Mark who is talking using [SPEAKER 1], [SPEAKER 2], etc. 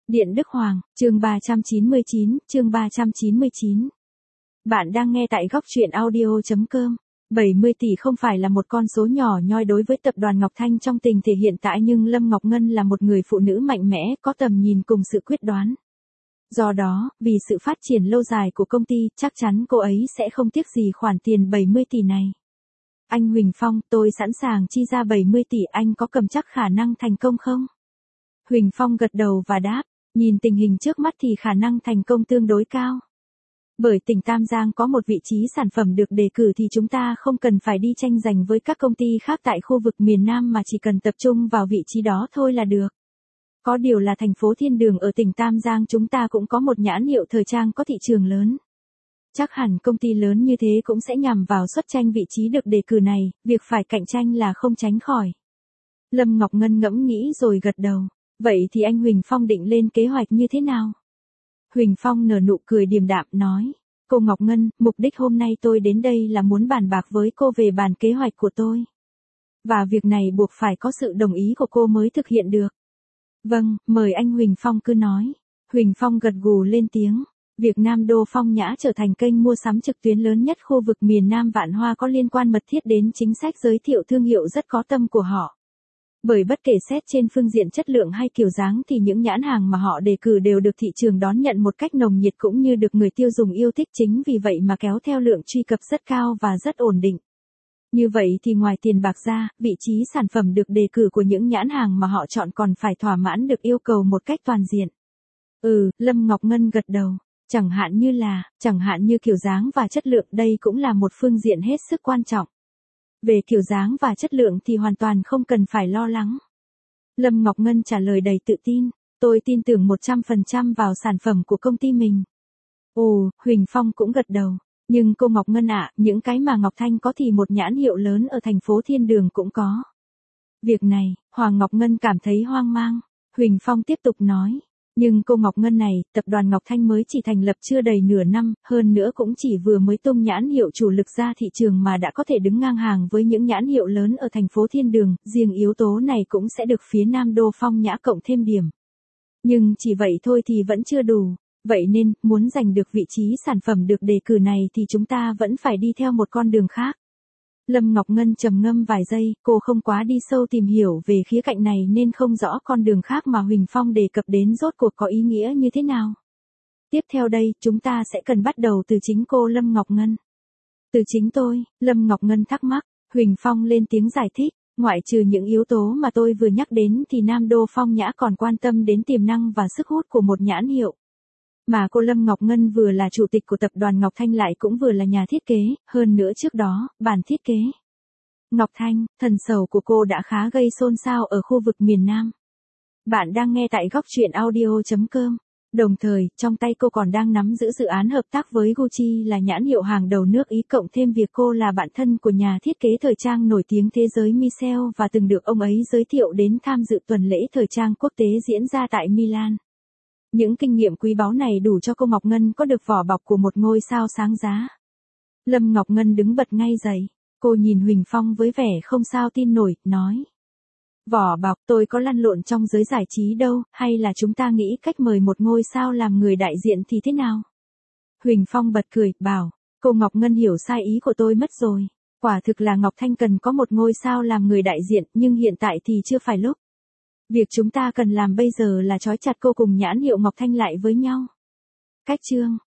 [SPEAKER 1] Điện Đức Hoàng, chương 399. Bạn đang nghe tại góc truyện audio.com. 70 tỷ không phải là một con số nhỏ nhoi đối với tập đoàn Ngọc Thanh trong tình thể hiện tại, nhưng Lâm Ngọc Ngân là một người phụ nữ mạnh mẽ, có tầm nhìn cùng sự quyết đoán. Do đó, vì sự phát triển lâu dài của công ty, chắc chắn cô ấy sẽ không tiếc gì khoản tiền 70 tỷ này. Anh Huỳnh Phong, tôi sẵn sàng chi ra 70 tỷ, anh có cầm chắc khả năng thành công không? Huỳnh Phong gật đầu và đáp, nhìn tình hình trước mắt thì khả năng thành công tương đối cao. Bởi tỉnh Tam Giang có một vị trí sản phẩm được đề cử thì chúng ta không cần phải đi tranh giành với các công ty khác tại khu vực miền Nam mà chỉ cần tập trung vào vị trí đó thôi là được. Có điều là thành phố Thiên Đường ở tỉnh Tam Giang chúng ta cũng có một nhãn hiệu thời trang có thị trường lớn. Chắc hẳn công ty lớn như thế cũng sẽ nhằm vào suất tranh vị trí được đề cử này, việc phải cạnh tranh là không tránh khỏi. Lâm Ngọc Ngân ngẫm nghĩ rồi gật đầu. Vậy thì anh Huỳnh Phong định lên kế hoạch như thế nào? Huỳnh Phong nở nụ cười điềm đạm nói, cô Ngọc Ngân, mục đích hôm nay tôi đến đây là muốn bàn bạc với cô về bản kế hoạch của tôi. Và việc này buộc phải có sự đồng ý của cô mới thực hiện được. Vâng, mời anh Huỳnh Phong cứ nói. Huỳnh Phong gật gù lên tiếng. Việc Nam Đô Phong Nhã trở thành kênh mua sắm trực tuyến lớn nhất khu vực miền Nam Vạn Hoa có liên quan mật thiết đến chính sách giới thiệu thương hiệu rất có tâm của họ. Bởi bất kể xét trên phương diện chất lượng hay kiểu dáng thì những nhãn hàng mà họ đề cử đều được thị trường đón nhận một cách nồng nhiệt cũng như được người tiêu dùng yêu thích, chính vì vậy mà kéo theo lượng truy cập rất cao và rất ổn định. Như vậy thì ngoài tiền bạc ra, vị trí sản phẩm được đề cử của những nhãn hàng mà họ chọn còn phải thỏa mãn được yêu cầu một cách toàn diện. Lâm Ngọc Ngân gật đầu. Chẳng hạn như kiểu dáng và chất lượng, đây cũng là một phương diện hết sức quan trọng. Về kiểu dáng và chất lượng thì hoàn toàn không cần phải lo lắng. Lâm Ngọc Ngân trả lời đầy tự tin, tôi tin tưởng 100% vào sản phẩm của công ty mình. Huỳnh Phong cũng gật đầu, nhưng cô Ngọc Ngân ạ, những cái mà Ngọc Thanh có thì một nhãn hiệu lớn ở thành phố Thiên Đường cũng có. Việc này, Hoàng Ngọc Ngân cảm thấy hoang mang. Huỳnh Phong tiếp tục nói. Nhưng cô Ngọc Ngân này, tập đoàn Ngọc Thanh mới chỉ thành lập chưa đầy nửa năm, hơn nữa cũng chỉ vừa mới tung nhãn hiệu chủ lực ra thị trường mà đã có thể đứng ngang hàng với những nhãn hiệu lớn ở thành phố Thiên Đường, riêng yếu tố này cũng sẽ được phía Nam Đô Phong Nhã cộng thêm điểm. Nhưng chỉ vậy thôi thì vẫn chưa đủ, vậy nên, muốn giành được vị trí sản phẩm được đề cử này thì chúng ta vẫn phải đi theo một con đường khác. Lâm Ngọc Ngân trầm ngâm vài giây, cô không quá đi sâu tìm hiểu về khía cạnh này nên không rõ con đường khác mà Huỳnh Phong đề cập đến rốt cuộc có ý nghĩa như thế nào. Tiếp theo đây, chúng ta sẽ cần bắt đầu từ chính cô Lâm Ngọc Ngân. Từ chính tôi, Lâm Ngọc Ngân thắc mắc. Huỳnh Phong lên tiếng giải thích, ngoại trừ những yếu tố mà tôi vừa nhắc đến thì Nam Đô Phong Nhã còn quan tâm đến tiềm năng và sức hút của một nhãn hiệu. Mà cô Lâm Ngọc Ngân vừa là chủ tịch của tập đoàn Ngọc Thanh lại cũng vừa là nhà thiết kế, hơn nữa trước đó, bản thiết kế Ngọc Thanh, thần sầu của cô đã khá gây xôn xao ở khu vực miền Nam. Bạn đang nghe tại góc truyện audio.com. Đồng thời, trong tay cô còn đang nắm giữ dự án hợp tác với Gucci là nhãn hiệu hàng đầu nước Ý, cộng thêm việc cô là bạn thân của nhà thiết kế thời trang nổi tiếng thế giới Michel và từng được ông ấy giới thiệu đến tham dự tuần lễ thời trang quốc tế diễn ra tại Milan. Những kinh nghiệm quý báu này đủ cho cô Ngọc Ngân có được vỏ bọc của một ngôi sao sáng giá. Lâm Ngọc Ngân đứng bật ngay dậy, cô nhìn Huỳnh Phong với vẻ không sao tin nổi, nói. Vỏ bọc, tôi có lăn lộn trong giới giải trí đâu, hay là chúng ta nghĩ cách mời một ngôi sao làm người đại diện thì thế nào? Huỳnh Phong bật cười, bảo, cô Ngọc Ngân hiểu sai ý của tôi mất rồi. Quả thực là Ngọc Thanh cần có một ngôi sao làm người đại diện, nhưng hiện tại thì chưa phải lúc. Việc chúng ta cần làm bây giờ là trói chặt cô cùng nhãn hiệu Ngọc Thanh lại với nhau. Cách chương